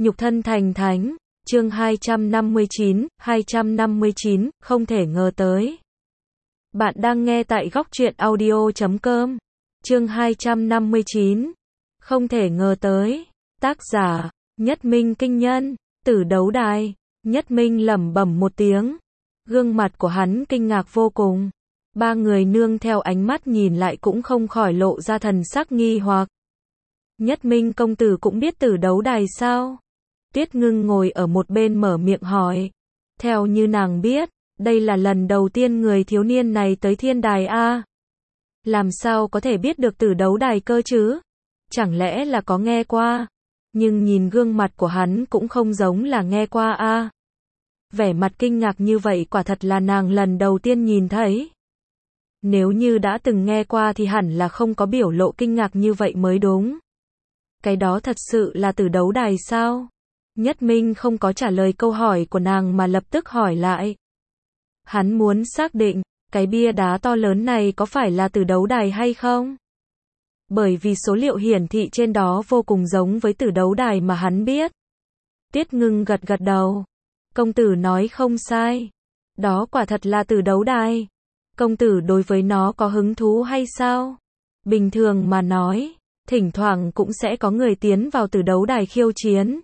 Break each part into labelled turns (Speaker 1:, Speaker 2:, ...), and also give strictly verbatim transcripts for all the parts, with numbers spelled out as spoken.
Speaker 1: Nhục thân thành thánh, chương hai trăm năm mươi chín, hai trăm năm mươi chín, không thể ngờ tới. Bạn đang nghe tại góc truyện audio chấm com, chương hai trăm năm mươi chín, không thể ngờ tới. Tác giả, Nhất Minh Kinh Nhân, Tử Đấu Đài. Nhất Minh lẩm bẩm một tiếng. Gương mặt của hắn kinh ngạc vô cùng. Ba người nương theo ánh mắt nhìn lại cũng không khỏi lộ ra thần sắc nghi hoặc. Nhất Minh công tử cũng biết Tử Đấu Đài sao? Tuyết Ngưng ngồi ở một bên mở miệng hỏi. Theo như nàng biết, đây là lần đầu tiên người thiếu niên này tới thiên đài a. Làm sao có thể biết được Tử Đấu Đài cơ chứ? Chẳng lẽ là có nghe qua? Nhưng nhìn gương mặt của hắn cũng không giống là nghe qua a. Vẻ mặt kinh ngạc như vậy quả thật là nàng lần đầu tiên nhìn thấy. Nếu như đã từng nghe qua thì hẳn là không có biểu lộ kinh ngạc như vậy mới đúng. Cái đó thật sự là Tử Đấu Đài sao? Nhất Minh không có trả lời câu hỏi của nàng mà lập tức hỏi lại. Hắn muốn xác định, cái bia đá to lớn này có phải là Tử Đấu Đài hay không? Bởi vì số liệu hiển thị trên đó vô cùng giống với Tử Đấu Đài mà hắn biết. Tuyết Ngưng gật gật đầu. Công tử nói không sai. Đó quả thật là Tử Đấu Đài. Công tử đối với nó có hứng thú hay sao? Bình thường mà nói, thỉnh thoảng cũng sẽ có người tiến vào Tử Đấu Đài khiêu chiến.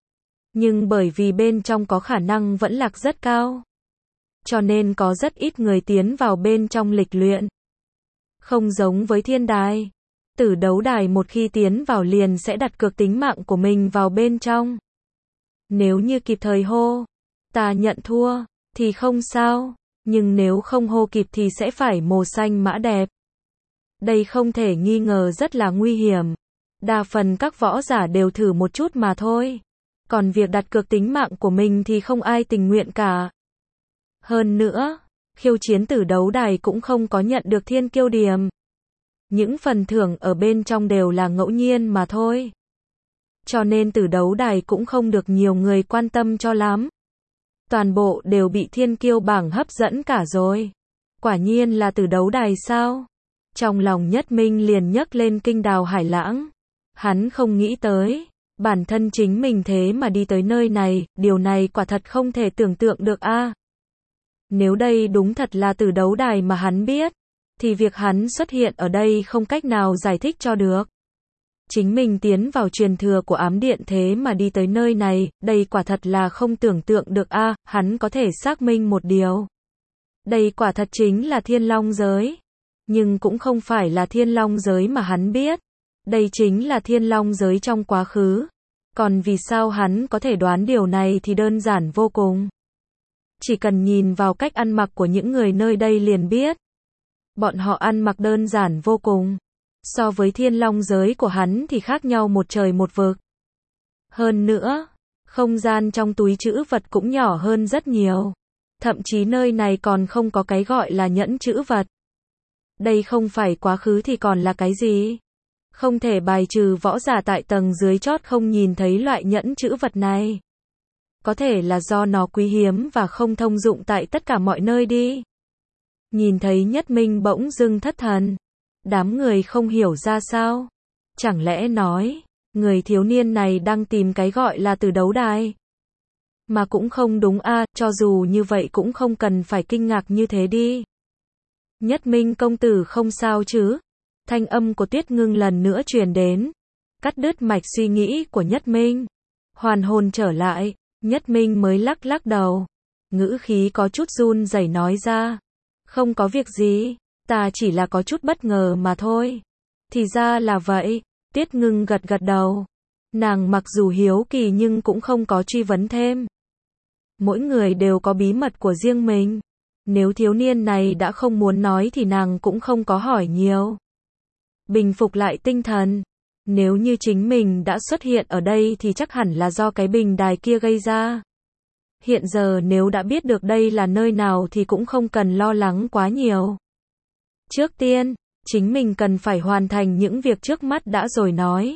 Speaker 1: Nhưng bởi vì bên trong có khả năng vẫn lạc rất cao, cho nên có rất ít người tiến vào bên trong lịch luyện. Không giống với thiên đài. Tử Đấu Đài một khi tiến vào liền sẽ đặt cược tính mạng của mình vào bên trong. Nếu như kịp thời hô, ta nhận thua, thì không sao. Nhưng nếu không hô kịp thì sẽ phải mồ xanh mã đẹp. Đây không thể nghi ngờ rất là nguy hiểm. Đa phần các võ giả đều thử một chút mà thôi. Còn việc đặt cược tính mạng của mình thì không ai tình nguyện cả. Hơn nữa, khiêu chiến Tử Đấu Đài cũng không có nhận được thiên kiêu điểm. Những phần thưởng ở bên trong đều là ngẫu nhiên mà thôi. Cho nên Tử Đấu Đài cũng không được nhiều người quan tâm cho lắm. Toàn bộ đều bị thiên kiêu bảng hấp dẫn cả rồi. Quả nhiên là Tử Đấu Đài sao? Trong lòng Nhất Minh liền nhấc lên kinh đào hải lãng. Hắn không nghĩ tới, bản thân chính mình thế mà đi tới nơi này, điều này quả thật không thể tưởng tượng được a. Nếu đây đúng thật là Tử Đấu Đài mà hắn biết, thì việc hắn xuất hiện ở đây không cách nào giải thích cho được. Chính mình tiến vào truyền thừa của ám điện thế mà đi tới nơi này, đây quả thật là không tưởng tượng được a. À, hắn có thể xác minh một điều. Đây quả thật chính là Thiên Long giới. Nhưng cũng không phải là Thiên Long giới mà hắn biết. Đây chính là Thiên Long giới trong quá khứ. Còn vì sao hắn có thể đoán điều này thì đơn giản vô cùng. Chỉ cần nhìn vào cách ăn mặc của những người nơi đây liền biết. Bọn họ ăn mặc đơn giản vô cùng. So với Thiên Long giới của hắn thì khác nhau một trời một vực. Hơn nữa, không gian trong túi trữ vật cũng nhỏ hơn rất nhiều. Thậm chí nơi này còn không có cái gọi là nhẫn trữ vật. Đây không phải quá khứ thì còn là cái gì? Không thể bài trừ võ giả tại tầng dưới chót không nhìn thấy loại nhẫn trữ vật này. Có thể là do nó quý hiếm và không thông dụng tại tất cả mọi nơi đi. Nhìn thấy Nhất Minh bỗng dưng thất thần. Đám người không hiểu ra sao. Chẳng lẽ nói, người thiếu niên này đang tìm cái gọi là Tử Đấu Đài? Mà cũng không đúng a, à, cho dù như vậy cũng không cần phải kinh ngạc như thế đi. Nhất Minh công tử không sao chứ? Thanh âm của Tuyết Ngưng lần nữa truyền đến. Cắt đứt mạch suy nghĩ của Nhất Minh. Hoàn hồn trở lại, Nhất Minh mới lắc lắc đầu. Ngữ khí có chút run rẩy nói ra. Không có việc gì. Ta chỉ là có chút bất ngờ mà thôi. Thì ra là vậy. Tuyết Ngưng gật gật đầu. Nàng mặc dù hiếu kỳ nhưng cũng không có truy vấn thêm. Mỗi người đều có bí mật của riêng mình. Nếu thiếu niên này đã không muốn nói thì nàng cũng không có hỏi nhiều. Bình phục lại tinh thần. Nếu như chính mình đã xuất hiện ở đây thì chắc hẳn là do cái bình đài kia gây ra. Hiện giờ nếu đã biết được đây là nơi nào thì cũng không cần lo lắng quá nhiều. Trước tiên, chính mình cần phải hoàn thành những việc trước mắt đã rồi nói.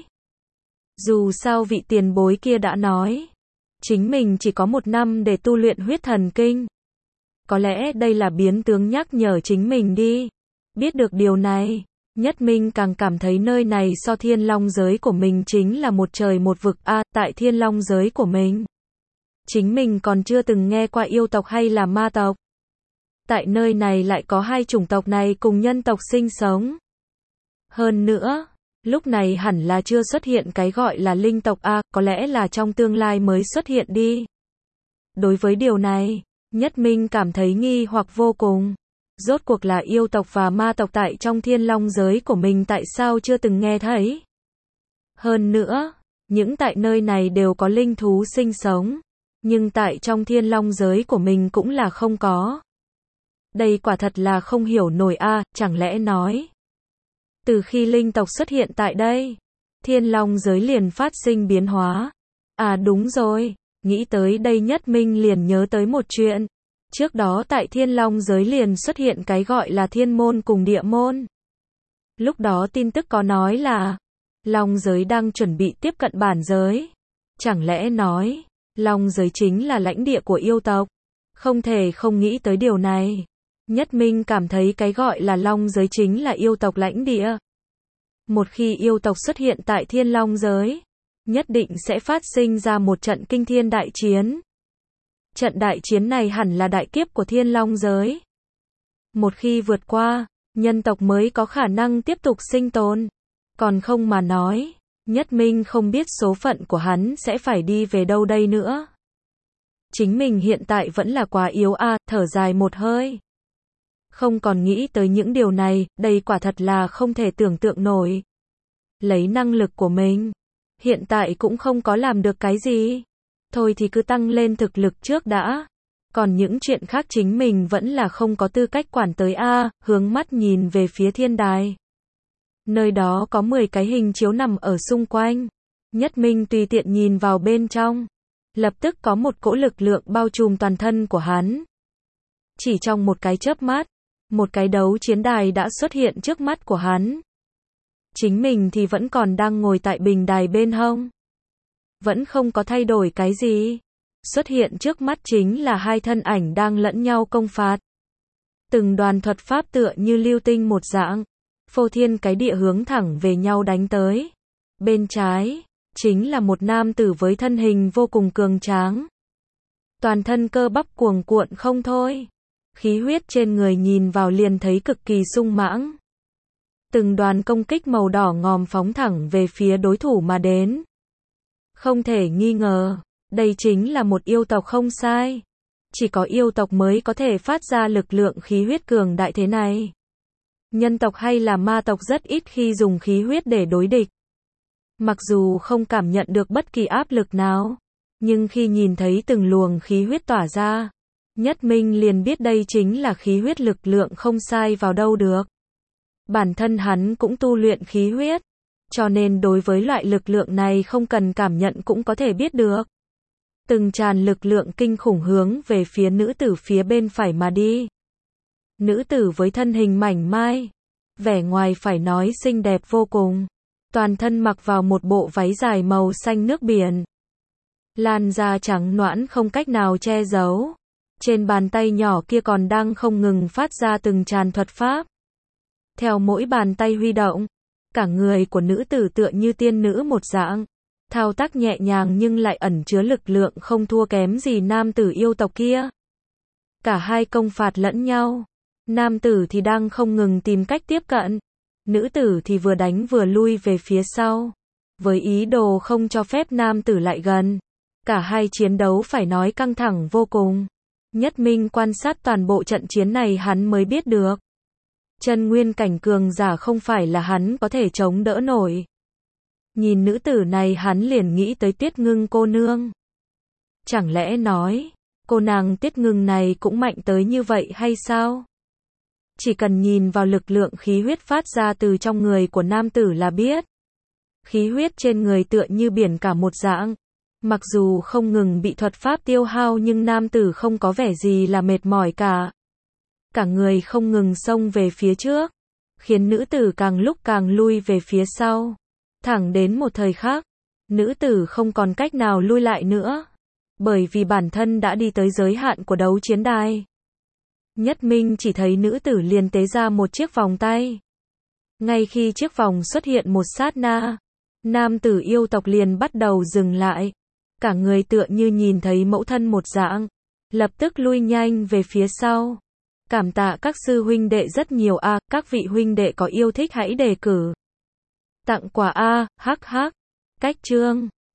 Speaker 1: Dù sao vị tiền bối kia đã nói, chính mình chỉ có một năm để tu luyện huyết thần kinh. Có lẽ đây là biến tướng nhắc nhở chính mình đi. Biết được điều này, Nhất Minh càng cảm thấy nơi này so thiên long giới của mình chính là một trời một vực a, à, tại thiên long giới của mình. Chính mình còn chưa từng nghe qua yêu tộc hay là ma tộc. Tại nơi này lại có hai chủng tộc này cùng nhân tộc sinh sống. Hơn nữa, lúc này hẳn là chưa xuất hiện cái gọi là linh tộc a, à, có lẽ là trong tương lai mới xuất hiện đi. Đối với điều này, Nhất Minh cảm thấy nghi hoặc vô cùng. Rốt cuộc là yêu tộc và ma tộc tại trong thiên long giới của mình tại sao chưa từng nghe thấy. Hơn nữa, những tại nơi này đều có linh thú sinh sống. Nhưng tại trong thiên long giới của mình cũng là không có. Đây quả thật là không hiểu nổi a, à, chẳng lẽ nói. Từ khi linh tộc xuất hiện tại đây, thiên long giới liền phát sinh biến hóa. À đúng rồi, nghĩ tới đây Nhất Minh liền nhớ tới một chuyện. Trước đó tại thiên long giới liền xuất hiện cái gọi là thiên môn cùng địa môn. Lúc đó tin tức có nói là, long giới đang chuẩn bị tiếp cận bản giới. Chẳng lẽ nói, long giới chính là lãnh địa của yêu tộc? Không thể không nghĩ tới điều này. Nhất Minh cảm thấy cái gọi là long giới chính là yêu tộc lãnh địa. Một khi yêu tộc xuất hiện tại thiên long giới, nhất định sẽ phát sinh ra một trận kinh thiên đại chiến. Trận đại chiến này hẳn là đại kiếp của thiên long giới. Một khi vượt qua, nhân tộc mới có khả năng tiếp tục sinh tồn. Còn không mà nói, Nhất Minh không biết số phận của hắn sẽ phải đi về đâu đây nữa. Chính mình hiện tại vẫn là quá yếu a, à, thở dài một hơi. Không còn nghĩ tới những điều này, đây quả thật là không thể tưởng tượng nổi. Lấy năng lực của mình, hiện tại cũng không có làm được cái gì. Thôi thì cứ tăng lên thực lực trước đã. Còn những chuyện khác chính mình vẫn là không có tư cách quản tới a, hướng mắt nhìn về phía thiên đài. Nơi đó có mười cái hình chiếu nằm ở xung quanh. Nhất Minh tùy tiện nhìn vào bên trong. Lập tức có một cỗ lực lượng bao trùm toàn thân của hắn. Chỉ trong một cái chớp mắt, một cái đấu chiến đài đã xuất hiện trước mắt của hắn. Chính mình thì vẫn còn đang ngồi tại bình đài bên hông. Vẫn không có thay đổi cái gì. Xuất hiện trước mắt chính là hai thân ảnh đang lẫn nhau công phạt. Từng đoàn thuật pháp tựa như lưu tinh một dạng. Phô thiên cái địa hướng thẳng về nhau đánh tới. Bên trái, chính là một nam tử với thân hình vô cùng cường tráng. Toàn thân cơ bắp cuồng cuộn không thôi. Khí huyết trên người nhìn vào liền thấy cực kỳ sung mãng. Từng đoàn công kích màu đỏ ngòm phóng thẳng về phía đối thủ mà đến. Không thể nghi ngờ, đây chính là một yêu tộc không sai. Chỉ có yêu tộc mới có thể phát ra lực lượng khí huyết cường đại thế này. Nhân tộc hay là ma tộc rất ít khi dùng khí huyết để đối địch. Mặc dù không cảm nhận được bất kỳ áp lực nào, nhưng khi nhìn thấy từng luồng khí huyết tỏa ra, Nhất Minh liền biết đây chính là khí huyết lực lượng không sai vào đâu được. Bản thân hắn cũng tu luyện khí huyết, cho nên đối với loại lực lượng này không cần cảm nhận cũng có thể biết được. Từng tràn lực lượng kinh khủng hướng về phía nữ tử phía bên phải mà đi. Nữ tử với thân hình mảnh mai, vẻ ngoài phải nói xinh đẹp vô cùng. Toàn thân mặc vào một bộ váy dài màu xanh nước biển. Làn da trắng nõn không cách nào che giấu. Trên bàn tay nhỏ kia còn đang không ngừng phát ra từng tràn thuật pháp. Theo mỗi bàn tay huy động, cả người của nữ tử tựa như tiên nữ một dạng. Thao tác nhẹ nhàng nhưng lại ẩn chứa lực lượng không thua kém gì nam tử yêu tộc kia. Cả hai công phạt lẫn nhau. Nam tử thì đang không ngừng tìm cách tiếp cận. Nữ tử thì vừa đánh vừa lui về phía sau. Với ý đồ không cho phép nam tử lại gần. Cả hai chiến đấu phải nói căng thẳng vô cùng. Nhất Minh quan sát toàn bộ trận chiến này hắn mới biết được. Chân nguyên cảnh cường giả không phải là hắn có thể chống đỡ nổi. Nhìn nữ tử này hắn liền nghĩ tới Tiết Ngưng cô nương. Chẳng lẽ nói, cô nàng Tiết Ngưng này cũng mạnh tới như vậy hay sao? Chỉ cần nhìn vào lực lượng khí huyết phát ra từ trong người của nam tử là biết. Khí huyết trên người tựa như biển cả một dạng. Mặc dù không ngừng bị thuật pháp tiêu hao nhưng nam tử không có vẻ gì là mệt mỏi cả. Cả người không ngừng xông về phía trước, khiến nữ tử càng lúc càng lui về phía sau. Thẳng đến một thời khắc, nữ tử không còn cách nào lui lại nữa. Bởi vì bản thân đã đi tới giới hạn của đấu chiến đài. Nhất Minh chỉ thấy nữ tử liền tế ra một chiếc vòng tay. Ngay khi chiếc vòng xuất hiện một sát na, nam tử yêu tộc liền bắt đầu dừng lại. Cả người tựa như nhìn thấy mẫu thân một dạng. Lập tức lui nhanh về phía sau. Cảm tạ các sư huynh đệ rất nhiều a, các vị huynh đệ có yêu thích hãy đề cử. Tặng quà a, hắc hắc. Cách chương